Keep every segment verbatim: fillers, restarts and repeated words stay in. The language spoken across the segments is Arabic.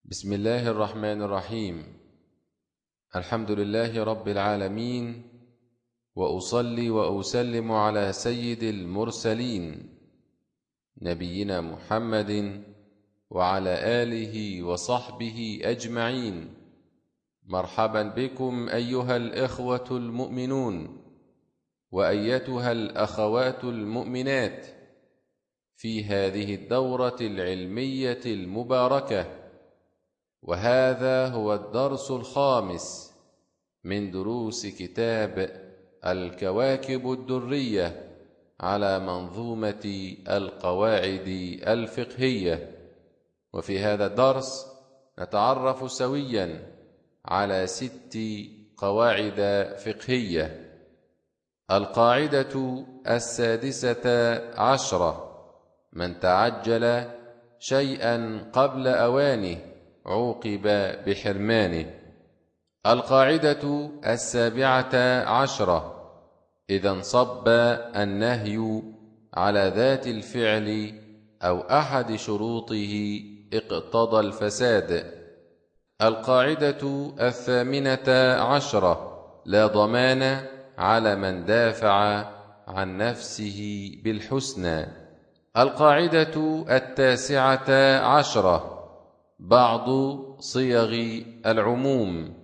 بسم الله الرحمن الرحيم. الحمد لله رب العالمين، وأصلي وأسلم على سيد المرسلين نبينا محمد وعلى آله وصحبه أجمعين. مرحبا بكم أيها الإخوة المؤمنون وأيتها الأخوات المؤمنات في هذه الدورة العلمية المباركة، وهذا هو الدرس الخامس من دروس كتاب الكواكب الدرية على منظومة القواعد الفقهية. وفي هذا الدرس نتعرف سويا على ست قواعد فقهية. القاعدة السادسة عشرة: من تعجل شيئا قبل أوانه عوقب بحرمانه. القاعدة السابعة عشرة: إذا انصب النهي على ذات الفعل أو أحد شروطه اقتضى الفساد. القاعدة الثامنة عشرة: لا ضمان على من دافع عن نفسه بالحسنى. القاعدة التاسعة عشرة: بعض صيغ العموم.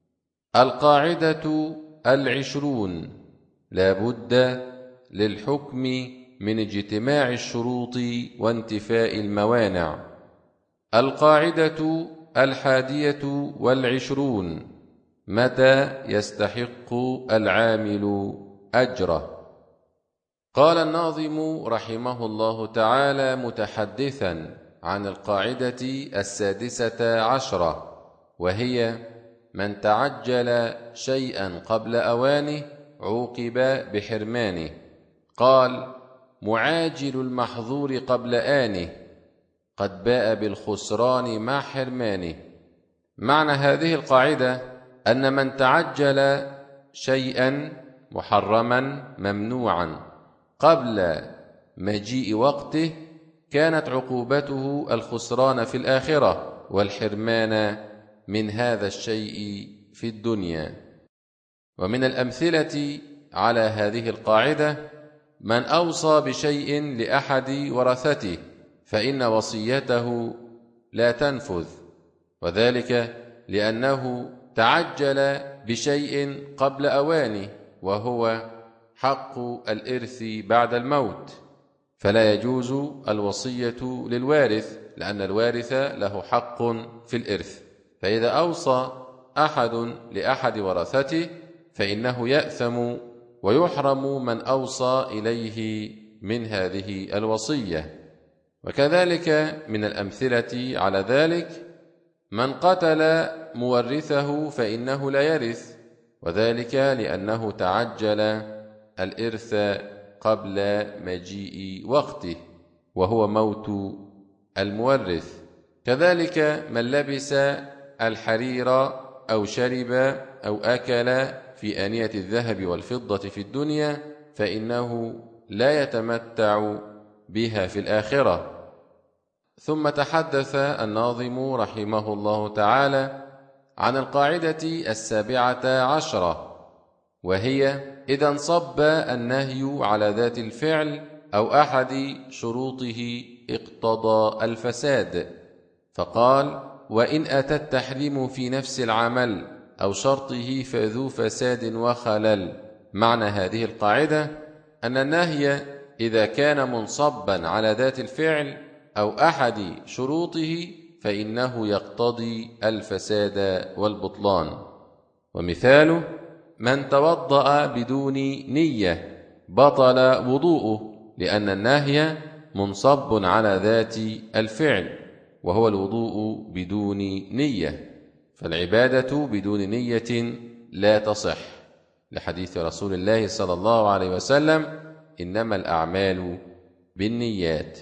القاعدة العشرون: لا بد للحكم من اجتماع الشروط وانتفاء الموانع. القاعدة الحادية والعشرون: متى يستحق العامل أجره. قال الناظم رحمه الله تعالى متحدثا عن القاعدة السادسة عشرة، وهي: من تعجل شيئا قبل أوانه عوقب بحرمانه. قال: معاجل المحظور قبل آنه قد باء بالخسران مع حرمانه. معنى هذه القاعدة أن من تعجل شيئا محرما ممنوعا قبل مجيء وقته كانت عقوبته الخسران في الآخرة والحرمان من هذا الشيء في الدنيا. ومن الأمثلة على هذه القاعدة: من أوصى بشيء لأحد ورثته فإن وصيته لا تنفذ، وذلك لأنه تعجل بشيء قبل أوانه، وهو حق الإرث بعد الموت، فلا يجوز الوصية للوارث، لأن الوارث له حق في الإرث. فإذا أوصى أحد لأحد ورثته فإنه يأثم ويحرم من أوصى إليه من هذه الوصية. وكذلك من الأمثلة على ذلك: من قتل مورثه فإنه لا يرث، وذلك لأنه تعجل الإرث قبل مجيء وقته، وهو موت المورث. كذلك من لبس الحرير أو شرب أو أكل في آنية الذهب والفضة في الدنيا فإنه لا يتمتع بها في الآخرة. ثم تحدث الناظم رحمه الله تعالى عن القاعدة السابعة عشرة، وهي: إذا انصب النهي على ذات الفعل أو أحد شروطه اقتضى الفساد. فقال: وإن أتى التحريم في نفس العمل أو شرطه فذو فساد وخلل. معنى هذه القاعدة أن النهي إذا كان منصبا على ذات الفعل أو أحد شروطه فإنه يقتضي الفساد والبطلان. ومثاله: من توضأ بدون نية بطل وضوءه، لأن النهي منصب على ذات الفعل وهو الوضوء بدون نية، فالعبادة بدون نية لا تصح، لحديث رسول الله صلى الله عليه وسلم: إنما الأعمال بالنيات.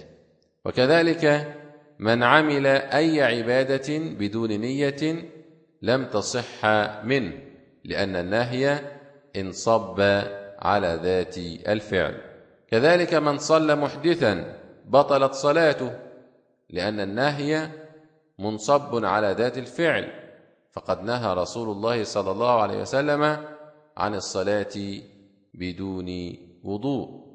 وكذلك من عمل أي عبادة بدون نية لم تصح منه، لأن النهي انصب على ذات الفعل. كذلك من صلى محدثا بطلت صلاته، لأن النهي منصب على ذات الفعل، فقد نهى رسول الله صلى الله عليه وسلم عن الصلاة بدون وضوء.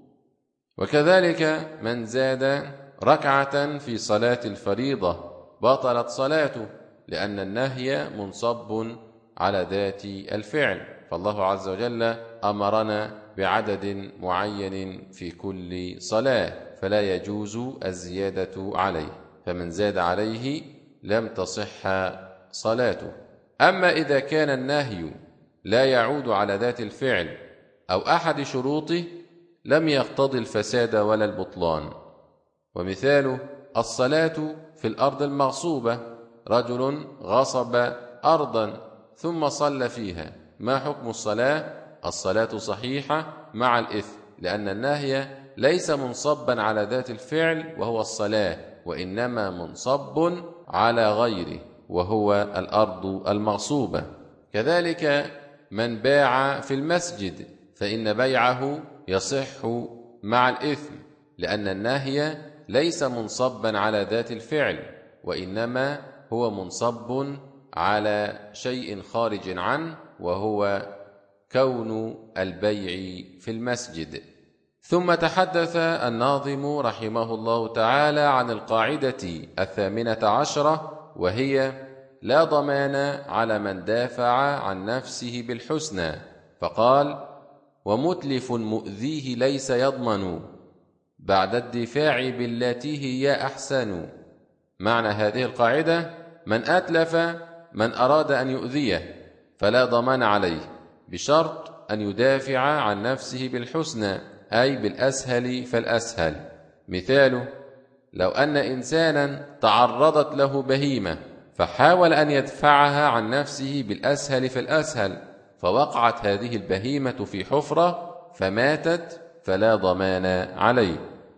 وكذلك من زاد ركعة في صلاة الفريضة بطلت صلاته، لأن النهي منصب على ذات الفعل، فالله عز وجل أمرنا بعدد معين في كل صلاة، فلا يجوز الزيادة عليه، فمن زاد عليه لم تصح صلاته. أما إذا كان النهي لا يعود على ذات الفعل أو أحد شروطه لم يقتضي الفساد ولا البطلان. ومثاله الصلاة في الأرض المغصوبة، رجل غصب أرضا ثم صلى فيها، ما حكم الصلاة؟ الصلاة صحيحة مع الإثم، لأن النهي ليس منصبا على ذات الفعل وهو الصلاة، وإنما منصب على غيره وهو الأرض المغصوبة. كذلك من باع في المسجد فإن بيعه يصح مع الإثم، لأن النهي ليس منصبا على ذات الفعل، وإنما هو منصب على شيء خارج عنه وهو كون البيع في المسجد. ثم تحدث الناظم رحمه الله تعالى عن القاعدة الثامنة عشرة، وهي لا ضمان على من دافع عن نفسه بالحسنى، فقال: ومتلف مؤذيه ليس يضمن بعد الدفاع بالتي هي أحسن. معنى هذه القاعدة: من أتلف من أراد أن يؤذيه فلا ضمان عليه، بشرط أن يدافع عن نفسه بالحسنى، أي بالأسهل فالأسهل. مثاله: لو أن إنسانا تعرضت له بهيمة فحاول أن يدفعها عن نفسه بالأسهل فالأسهل، فوقعت هذه البهيمة في حفرة فماتت فلا ضمان عليه.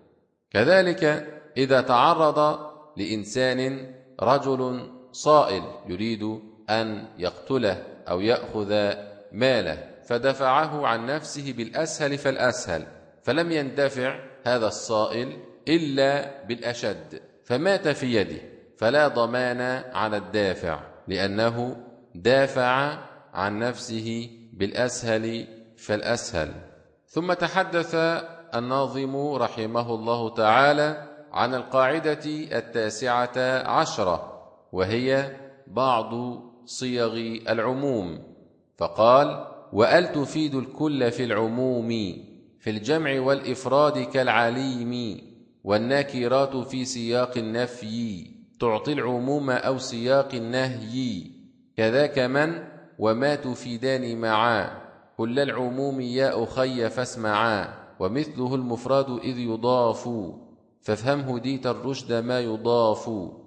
كذلك إذا تعرض لإنسان رجل صائل يريد أن يقتله أو يأخذ ماله فدفعه عن نفسه بالأسهل فالأسهل، فلم يندفع هذا الصائل إلا بالأشد فمات في يده، فلا ضمان على الدافع، لأنه دافع عن نفسه بالأسهل فالأسهل. ثم تحدث الناظم رحمه الله تعالى عن القاعدة التاسعة عشرة، وهي بعض صيغ العموم، فقال: وأل تفيد الكل في العموم في الجمع والإفراد كالعليم، والنكرات في سياق النفي تعطي العموم أو سياق النهي، كذاك من وما تفيدان معا كل العموم يا أخي فاسمعا، ومثله المفرد إذ يضاف فافهمه ديت الرشد ما يضاف.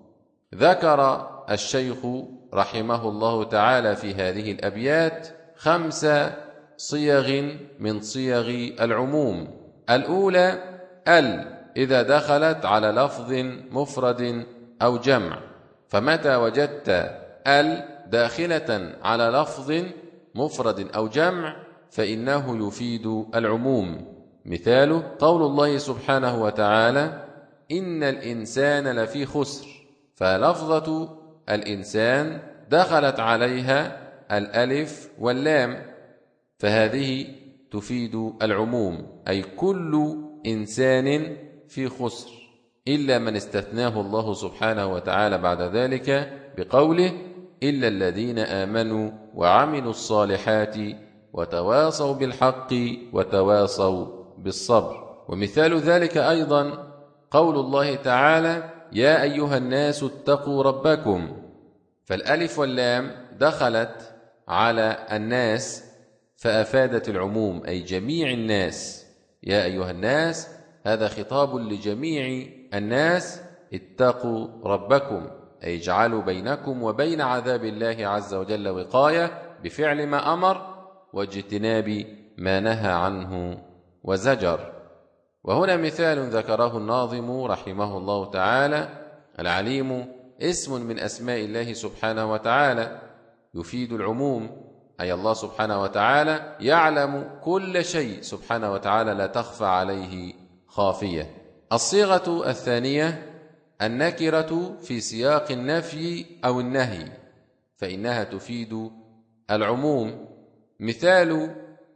ذكر الشيخ رحمه الله تعالى في هذه الأبيات خمس صيغ من صيغ العموم. الأولى ال إذا دخلت على لفظ مفرد أو جمع، فمتى وجدت ال داخلة على لفظ مفرد أو جمع فإنه يفيد العموم. مثاله قول الله سبحانه وتعالى: إن الإنسان لفي خسر، فلفظة الإنسان دخلت عليها الألف واللام، فهذه تفيد العموم، أي كل إنسان في خسر، إلا من استثناه الله سبحانه وتعالى بعد ذلك بقوله: إلا الذين آمنوا وعملوا الصالحات وتواصوا بالحق وتواصوا بالصبر. ومثال ذلك أيضا قول الله تعالى: يا أيها الناس اتقوا ربكم، فالألف واللام دخلت على الناس فأفادت العموم، أي جميع الناس. يا أيها الناس هذا خطاب لجميع الناس، اتقوا ربكم، أي اجعلوا بينكم وبين عذاب الله عز وجل وقاية بفعل ما أمر واجتناب ما نهى عنه وزجر. وهنا مثال ذكره الناظم رحمه الله تعالى: العليم اسم من أسماء الله سبحانه وتعالى يفيد العموم، أي الله سبحانه وتعالى يعلم كل شيء سبحانه وتعالى، لا تخفى عليه خافية. الصيغة الثانية النكرة في سياق النفي أو النهي فإنها تفيد العموم. مثال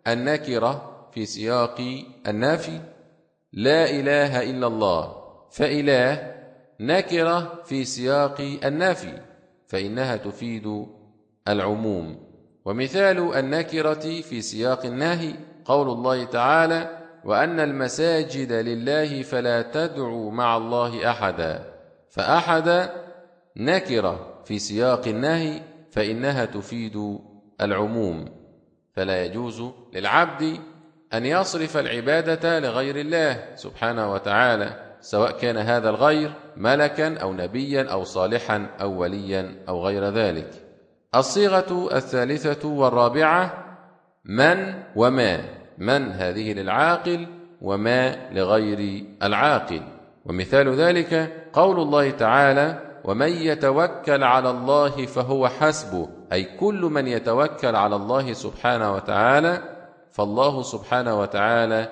النكرة في سياق النفي لا إله إلا الله، فإله نكرة في سياق النفي فإنها تفيد العموم. ومثال النكرة في سياق النهي قول الله تعالى وأن المساجد لله فلا تدعوا مع الله أحدا، فأحد نكرة في سياق النهي فإنها تفيد العموم. فلا يجوز للعبد أن يصرف العبادة لغير الله سبحانه وتعالى، سواء كان هذا الغير ملكا أو نبيا أو صالحا أو وليا أو غير ذلك. الصيغة الثالثة والرابعة من وما. من هذه للعاقل وما لغير العاقل. ومثال ذلك قول الله تعالى ومن يتوكل على الله فهو حسبه، أي كل من يتوكل على الله سبحانه وتعالى فالله سبحانه وتعالى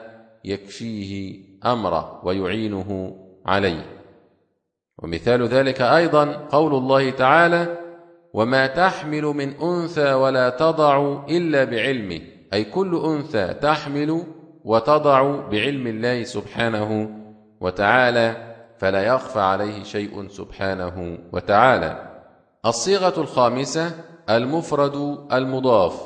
يكفيه أمره ويعينه عليه. ومثال ذلك أيضا قول الله تعالى وما تحمل من أنثى ولا تضع إلا بعلمه، أي كل أنثى تحمل وتضع بعلم الله سبحانه وتعالى فلا يخفى عليه شيء سبحانه وتعالى. الصيغة الخامسة المفرد المضاف.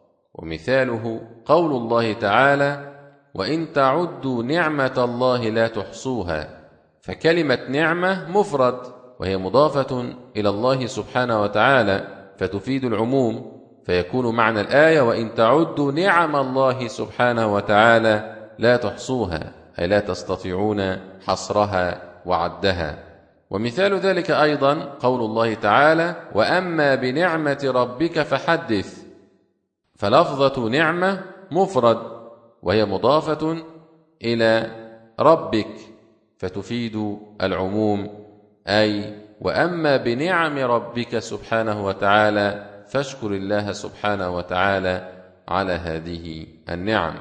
ومثاله قول الله تعالى وإن تعدوا نعمة الله لا تحصوها، فكلمة نعمة مفرد وهي مضافة إلى الله سبحانه وتعالى فتفيد العموم، فيكون معنى الآية وإن تعدوا نعم الله سبحانه وتعالى لا تحصوها، أي لا تستطيعون حصرها وعدها. ومثال ذلك أيضا قول الله تعالى وأما بنعمة ربك فحدث، فلفظة نعمة مفرد وهي مضافة إلى ربك فتفيد العموم، أي وأما بنعم ربك سبحانه وتعالى فاشكر الله سبحانه وتعالى على هذه النعم.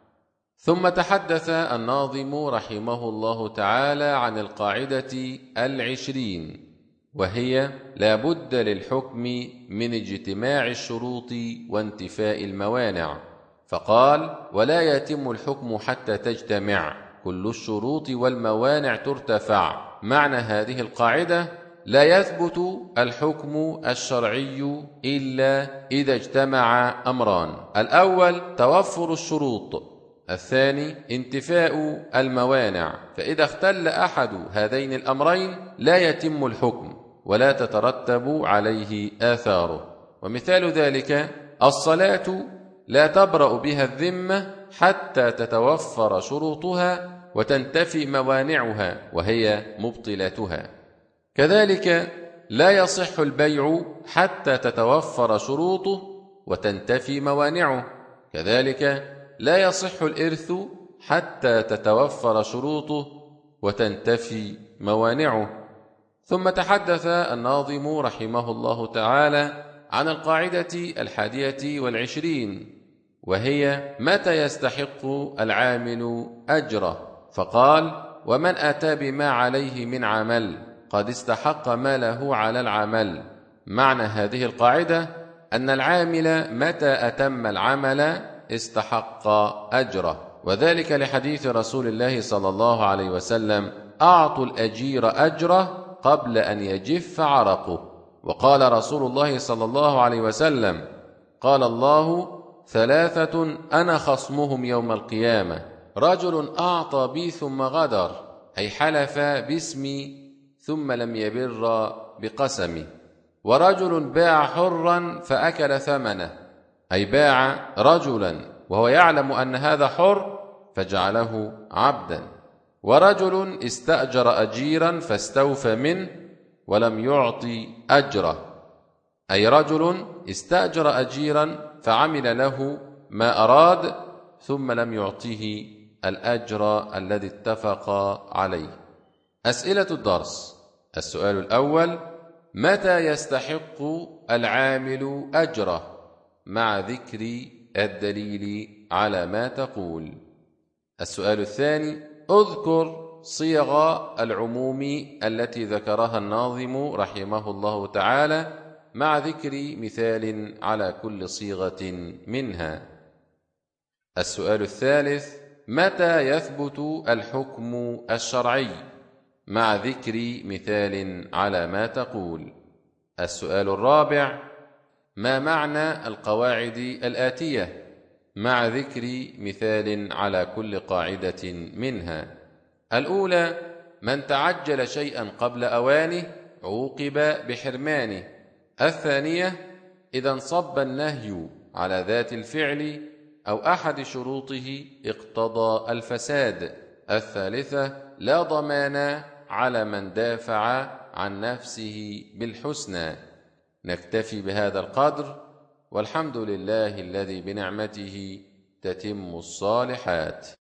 ثم تحدث الناظم رحمه الله تعالى عن القاعدة العشرين، وهي لا بد للحكم من اجتماع الشروط وانتفاء الموانع، فقال ولا يتم الحكم حتى تجتمع كل الشروط والموانع ترتفع. معنى هذه القاعدة لا يثبت الحكم الشرعي إلا إذا اجتمع أمران: الأول توفر الشروط، الثاني انتفاء الموانع. فإذا اختل أحد هذين الأمرين لا يتم الحكم ولا تترتب عليه آثاره. ومثال ذلك الصلاة لا تبرأ بها الذمة حتى تتوفر شروطها وتنتفي موانعها وهي مبطلاتها. كذلك لا يصح البيع حتى تتوفر شروطه وتنتفي موانعه. كذلك لا يصح الإرث حتى تتوفر شروطه وتنتفي موانعه. ثم تحدث الناظم رحمه الله تعالى عن القاعدة الحادية والعشرين، وهي متى يستحق العامل أجره، فقال ومن أتى بما عليه من عمل قد استحق ما له على العمل. معنى هذه القاعدة أن العامل متى أتم العمل استحق أجره، وذلك لحديث رسول الله صلى الله عليه وسلم أعطوا الأجير أجره قبل أن يجف عرقه. وقال رسول الله صلى الله عليه وسلم قال الله ثلاثة أنا خصمهم يوم القيامة: رجل أعطى بي ثم غدر، أي حلف باسمي ثم لم يبر بقسمه، ورجل باع حرا فأكل ثمنه، أي باع رجلا وهو يعلم أن هذا حر فجعله عبدا، ورجل استأجر أجيرا فاستوفى منه ولم يعطي أجره، أي رجل استأجر أجيرا فعمل له ما أراد ثم لم يعطيه الأجر الذي اتفق عليه. أسئلة الدرس: السؤال الأول: متى يستحق العامل أجره؟ مع ذكر الدليل على ما تقول. السؤال الثاني: اذكر صيغ العموم التي ذكرها الناظم رحمه الله تعالى مع ذكر مثال على كل صيغة منها. السؤال الثالث: متى يثبت الحكم الشرعي؟ مع ذكر مثال على ما تقول. السؤال الرابع: ما معنى القواعد الآتية؟ مع ذكر مثال على كل قاعدة منها. الأولى: من تعجل شيئا قبل أوانه عوقب بحرمانه. الثانية: إذا انصب النهي على ذات الفعل أو أحد شروطه اقتضى الفساد. الثالثة: لا ضمان على من دافع عن نفسه بالحسنى. نكتفي بهذا القدر، والحمد لله الذي بنعمته تتم الصالحات.